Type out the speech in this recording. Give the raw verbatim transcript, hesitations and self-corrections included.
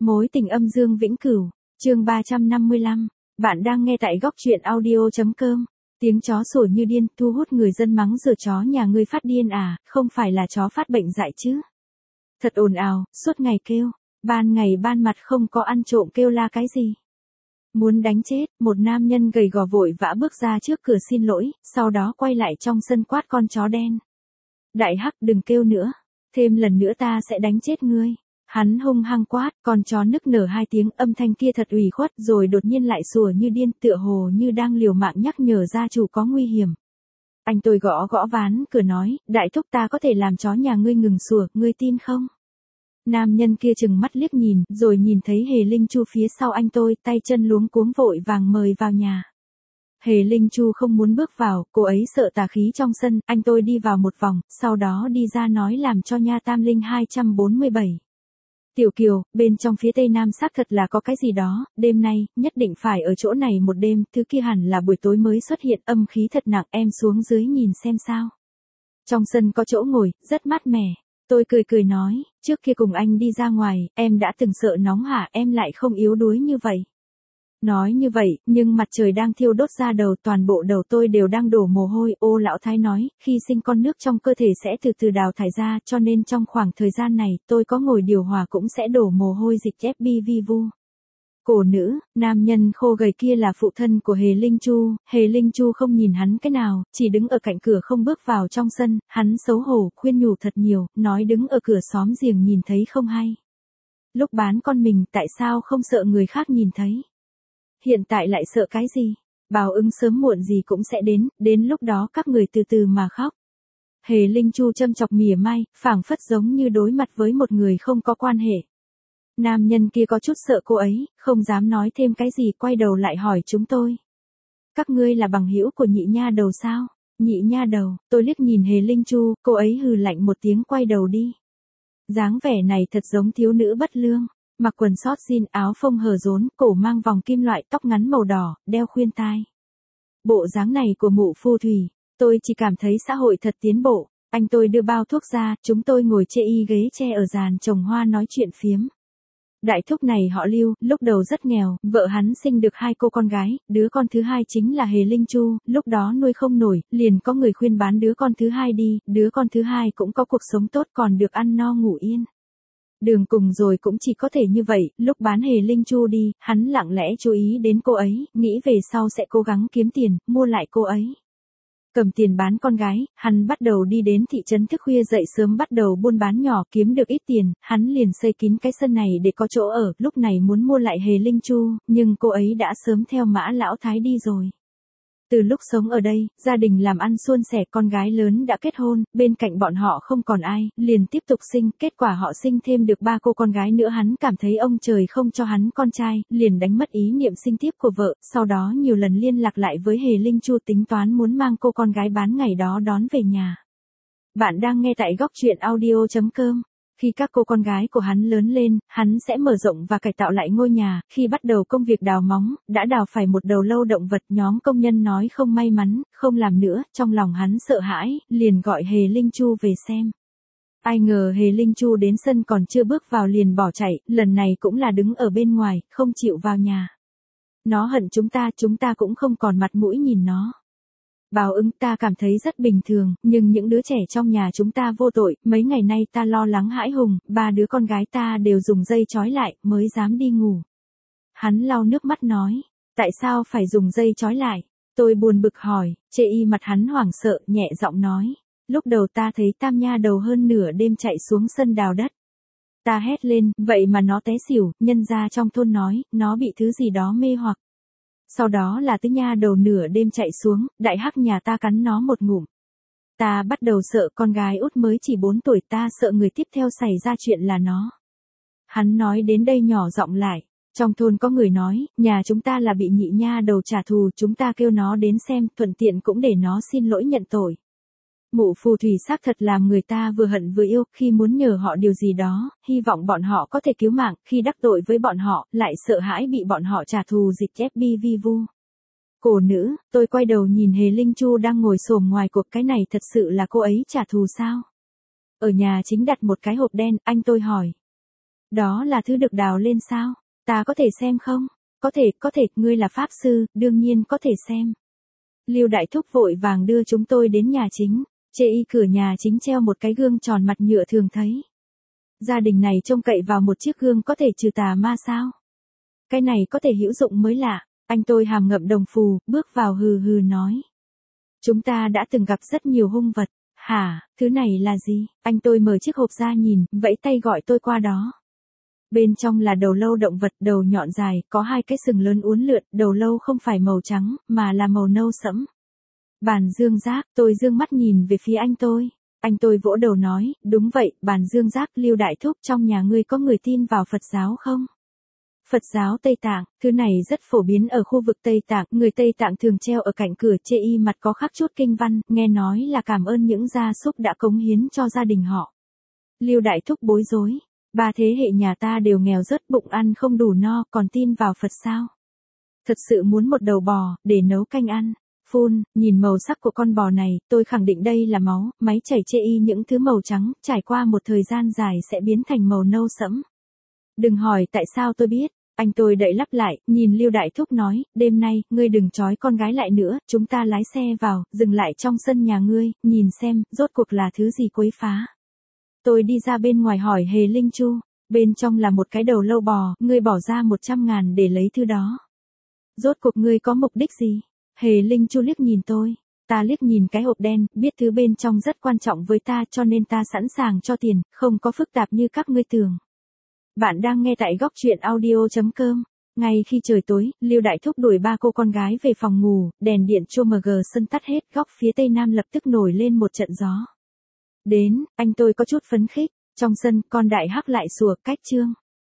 Mối tình âm dương vĩnh cửu, chương ba trăm năm mươi lăm. Bạn đang nghe tại góc truyện audio.com. Tiếng chó sủa như điên, thu hút người dân mắng rửa chó nhà ngươi phát điên à, không phải là chó phát bệnh dại chứ. Thật ồn ào, suốt ngày kêu, ban ngày ban mặt không có ăn trộm kêu la cái gì. Muốn đánh chết, một nam nhân gầy gò vội vã bước ra trước cửa xin lỗi, sau đó quay lại trong sân quát con chó đen. Đại hắc đừng kêu nữa, thêm lần nữa ta sẽ đánh chết ngươi. Hắn hung hăng quát, con chó nức nở hai tiếng, âm thanh kia thật ủy khuất, rồi đột nhiên lại sủa như điên, tựa hồ như đang liều mạng nhắc nhở gia chủ có nguy hiểm. Anh tôi gõ gõ ván cửa nói, đại thúc ta có thể làm chó nhà ngươi ngừng sủa, ngươi tin không? Nam nhân kia chừng mắt liếc nhìn, rồi nhìn thấy Hề Linh Chu phía sau anh tôi, tay chân luống cuống vội vàng mời vào nhà. Hề Linh Chu không muốn bước vào, cô ấy sợ tà khí trong sân, anh tôi đi vào một vòng, sau đó đi ra nói làm cho nha tam linh hai trăm bốn mươi bảy. Tiểu Kiều, bên trong phía tây nam xác thật là có cái gì đó, đêm nay, nhất định phải ở chỗ này một đêm, thứ kia hẳn là buổi tối mới xuất hiện, âm khí thật nặng, em xuống dưới nhìn xem sao. Trong sân có chỗ ngồi, rất mát mẻ. Tôi cười cười nói, trước kia cùng anh đi ra ngoài, em đã từng sợ nóng hả, em lại không yếu đuối như vậy. Nói như vậy, nhưng mặt trời đang thiêu đốt ra đầu, toàn bộ đầu tôi đều đang đổ mồ hôi. Ô lão thái nói, khi sinh con nước trong cơ thể sẽ từ từ đào thải ra, cho nên trong khoảng thời gian này, tôi có ngồi điều hòa cũng sẽ đổ mồ hôi dịch ép bê vi vu. Cổ nữ, nam nhân khô gầy kia là phụ thân của Hề Linh Chu, Hề Linh Chu không nhìn hắn cái nào, chỉ đứng ở cạnh cửa không bước vào trong sân, hắn xấu hổ, khuyên nhủ thật nhiều, nói đứng ở cửa xóm giềng nhìn thấy không hay. Lúc bán con mình, tại sao không sợ người khác nhìn thấy? Hiện tại lại sợ cái gì? Báo ứng sớm muộn gì cũng sẽ đến, đến lúc đó các người từ từ mà khóc. Hề Linh Chu châm chọc mỉa mai, phảng phất giống như đối mặt với một người không có quan hệ. Nam nhân kia có chút sợ cô ấy, không dám nói thêm cái gì, quay đầu lại hỏi chúng tôi. Các ngươi là bằng hữu của nhị nha đầu sao? Nhị nha đầu, tôi liếc nhìn Hề Linh Chu, cô ấy hừ lạnh một tiếng quay đầu đi. Dáng vẻ này thật giống thiếu nữ bất lương. Mặc quần sót jean, áo phông hở rốn, cổ mang vòng kim loại, tóc ngắn màu đỏ, đeo khuyên tai. Bộ dáng này của mụ phù thủy, tôi chỉ cảm thấy xã hội thật tiến bộ. Anh tôi đưa bao thuốc ra, chúng tôi ngồi chê y ghế tre ở giàn trồng hoa nói chuyện phiếm. Đại thúc này họ Lưu, lúc đầu rất nghèo, vợ hắn sinh được hai cô con gái, đứa con thứ hai chính là Hề Linh Chu, lúc đó nuôi không nổi, liền có người khuyên bán đứa con thứ hai đi, đứa con thứ hai cũng có cuộc sống tốt còn được ăn no ngủ yên. Đường cùng rồi cũng chỉ có thể như vậy, lúc bán Hề Linh Chu đi, hắn lặng lẽ chú ý đến cô ấy, nghĩ về sau sẽ cố gắng kiếm tiền, mua lại cô ấy. Cầm tiền bán con gái, hắn bắt đầu đi đến thị trấn thức khuya dậy sớm bắt đầu buôn bán nhỏ kiếm được ít tiền, hắn liền xây kín cái sân này để có chỗ ở, lúc này muốn mua lại Hề Linh Chu, nhưng cô ấy đã sớm theo Mã Lão Thái đi rồi. Từ lúc sống ở đây, gia đình làm ăn suôn sẻ, con gái lớn đã kết hôn, bên cạnh bọn họ không còn ai, liền tiếp tục sinh, kết quả họ sinh thêm được ba cô con gái nữa, hắn cảm thấy ông trời không cho hắn con trai, liền đánh mất ý niệm sinh tiếp của vợ, sau đó nhiều lần liên lạc lại với Hề Linh Chu tính toán muốn mang cô con gái bán ngày đó đón về nhà. Bạn đang nghe tại góc truyện audio.com. Khi các cô con gái của hắn lớn lên, hắn sẽ mở rộng và cải tạo lại ngôi nhà, khi bắt đầu công việc đào móng, đã đào phải một đầu lâu động vật, nhóm công nhân nói không may mắn, không làm nữa, trong lòng hắn sợ hãi, liền gọi Hề Linh Chu về xem. Ai ngờ Hề Linh Chu đến sân còn chưa bước vào liền bỏ chạy, lần này cũng là đứng ở bên ngoài, không chịu vào nhà. Nó hận chúng ta, chúng ta cũng không còn mặt mũi nhìn nó. Báo ứng ta cảm thấy rất bình thường, nhưng những đứa trẻ trong nhà chúng ta vô tội, mấy ngày nay ta lo lắng hãi hùng, ba đứa con gái ta đều dùng dây trói lại, mới dám đi ngủ. Hắn lau nước mắt nói, tại sao phải dùng dây trói lại? Tôi buồn bực hỏi, chê y mặt hắn hoảng sợ, nhẹ giọng nói, lúc đầu ta thấy tam nha đầu hơn nửa đêm chạy xuống sân đào đất. Ta hét lên, vậy mà nó té xỉu, nhân gia trong thôn nói, nó bị thứ gì đó mê hoặc. Sau đó là tứ nha đầu nửa đêm chạy xuống, đại hắc nhà ta cắn nó một ngụm. Ta bắt đầu sợ, con gái út mới chỉ bốn tuổi, ta sợ người tiếp theo xảy ra chuyện là nó. Hắn nói đến đây nhỏ giọng lại, trong thôn có người nói, nhà chúng ta là bị nhị nha đầu trả thù, chúng ta kêu nó đến xem, thuận tiện cũng để nó xin lỗi nhận tội. Mụ phù thủy xác thật làm người ta vừa hận vừa yêu, khi muốn nhờ họ điều gì đó, hy vọng bọn họ có thể cứu mạng, khi đắc tội với bọn họ, lại sợ hãi bị bọn họ trả thù dịch ép bê vi vu. Cổ nữ, tôi quay đầu nhìn Hề Linh Chu đang ngồi xổm ngoài cuộc, cái này thật sự là cô ấy trả thù sao? Ở nhà chính đặt một cái hộp đen, anh tôi hỏi. Đó là thứ được đào lên sao? Ta có thể xem không? Có thể, có thể, ngươi là pháp sư, đương nhiên có thể xem. Lưu Đại Thúc vội vàng đưa chúng tôi đến nhà chính. Chê y cửa nhà chính treo một cái gương tròn mặt nhựa thường thấy. Gia đình này trông cậy vào một chiếc gương có thể trừ tà ma sao? Cái này có thể hữu dụng mới lạ. Anh tôi hàm ngậm đồng phù, bước vào hừ hừ nói. Chúng ta đã từng gặp rất nhiều hung vật. Hả, thứ này là gì? Anh tôi mở chiếc hộp ra nhìn, vẫy tay gọi tôi qua đó. Bên trong là đầu lâu động vật, đầu nhọn dài, có hai cái sừng lớn uốn lượn, đầu lâu không phải màu trắng, mà là màu nâu sẫm. Bàn dương giác, tôi dương mắt nhìn về phía anh tôi. Anh tôi vỗ đầu nói, đúng vậy, bàn dương giác. Lưu Đại Thúc, trong nhà ngươi có người tin vào Phật giáo không? Phật giáo Tây Tạng, thứ này rất phổ biến ở khu vực Tây Tạng, người Tây Tạng thường treo ở cạnh cửa chê y mặt có khắc chút kinh văn, nghe nói là cảm ơn những gia súc đã cống hiến cho gia đình họ. Lưu Đại Thúc bối rối, ba thế hệ nhà ta đều nghèo rớt, bụng ăn không đủ no, còn tin vào Phật sao? Thật sự muốn một đầu bò, để nấu canh ăn. Phun, nhìn màu sắc của con bò này, tôi khẳng định đây là máu, máy chảy chê y những thứ màu trắng, trải qua một thời gian dài sẽ biến thành màu nâu sẫm. Đừng hỏi tại sao tôi biết. Anh tôi đậy lắp lại, nhìn Lưu Đại Thúc nói, đêm nay, ngươi đừng trói con gái lại nữa, chúng ta lái xe vào, dừng lại trong sân nhà ngươi, nhìn xem, rốt cuộc là thứ gì quấy phá. Tôi đi ra bên ngoài hỏi Hề Linh Chu, bên trong là một cái đầu lâu bò, ngươi bỏ ra một trăm ngàn để lấy thứ đó. Rốt cuộc ngươi có mục đích gì? Hề Linh Chu liếc nhìn tôi, ta liếc nhìn cái hộp đen, biết thứ bên trong rất quan trọng với ta cho nên ta sẵn sàng cho tiền, không có phức tạp như các ngươi tưởng. Bạn đang nghe tại góc truyện audio chấm com. Ngay khi trời tối, Lưu Đại Thúc đuổi ba cô con gái về phòng ngủ, đèn điện chô mờ gờ sân tắt hết, góc phía tây nam lập tức nổi lên một trận gió. Đến, anh tôi có chút phấn khích, trong sân, con đại hắc lại sủa, cách chương.